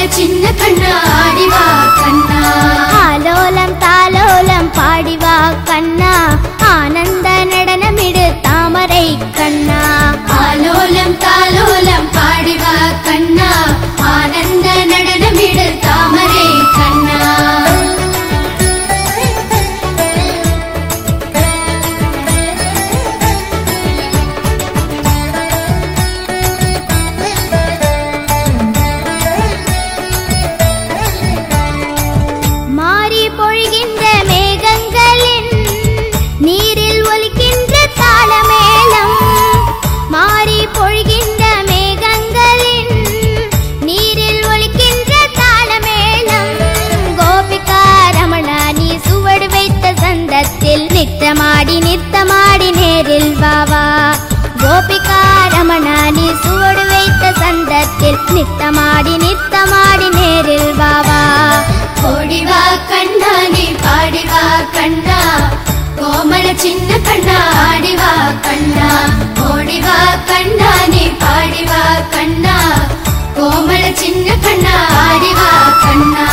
சின்ன கண்ணா ஆடிவா கண்ணா ஆலோலம் தாலோலம் பாடிவா கண்ணா ஆனந்த நடனமிடு தாமரை கண்ணா ஆலோலம் தாலோலம் பாடிவா கண்ணா ஆனந்த நடனமிடு தாமரை கண்ணா நித்தமாடி நித்தமாடி நேரில் வாவா கோபிகா ரமணா நீ சுவடு வைத்த சந்தத்தில் நித்தமாடி நித்தமாடி நேரில் வாவா ஓடிவா கண்ணா நீ பாடிவா கண்ணா கோமல சின்ன கண்ணா ஆடிவா கண்ணா ஓடிவா கண்ணா நீ பாடிவா கண்ணா கோமல சின்ன கண்ணா ஆடிவா கண்ணா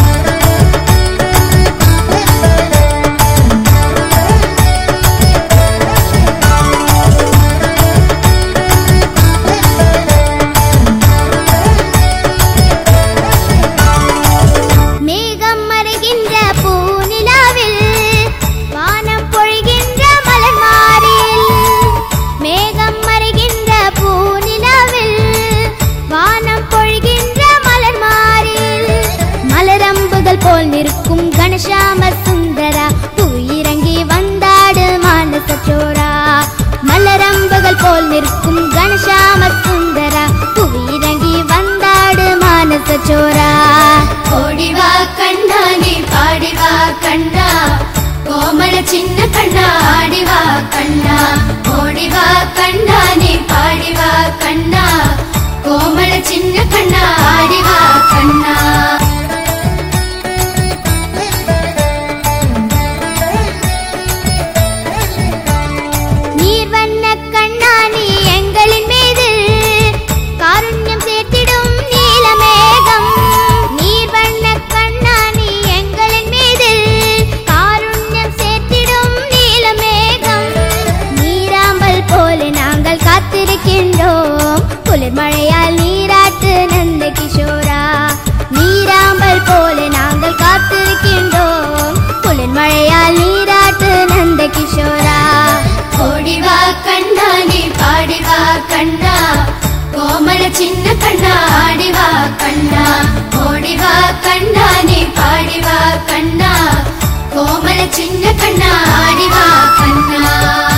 போல் நிற்கும் கணசாம சுந்தரா தூயிறங்கி வந்தாடு மானச சோரா மலரம்புகள் போல் நிற்கும் கணசாம சுந்தரா தூயிறங்கி வந்தாடு மானச சோரா ஓடிவா கண்ணா நீ பாடிவா கண்ணா கோமல சின்ன கண்ணா ஆடிவா கண்ணா ஓடிவா கண்ணா நீ பாடிவா கண்ணா கோமல சின்ன கண்ணா ஆடிவா கண்ணா மழையால் நீராட்டு நந்த கிஷோரா நீராம்பல் போல நாங்கள் காத்திருக்கின்றோம் குளிர் மழையால் நீராட்டு நந்த கிஷோரா ஓடிவா கண்ணா நீ பாடிவா கண்ணா கோமல சின்ன கண்ணா ஆடிவா கண்ணா ஓடிவா கண்ணா நீ பாடிவா கண்ணா கோமல சின்ன கண்ணா ஆடிவா கண்ணா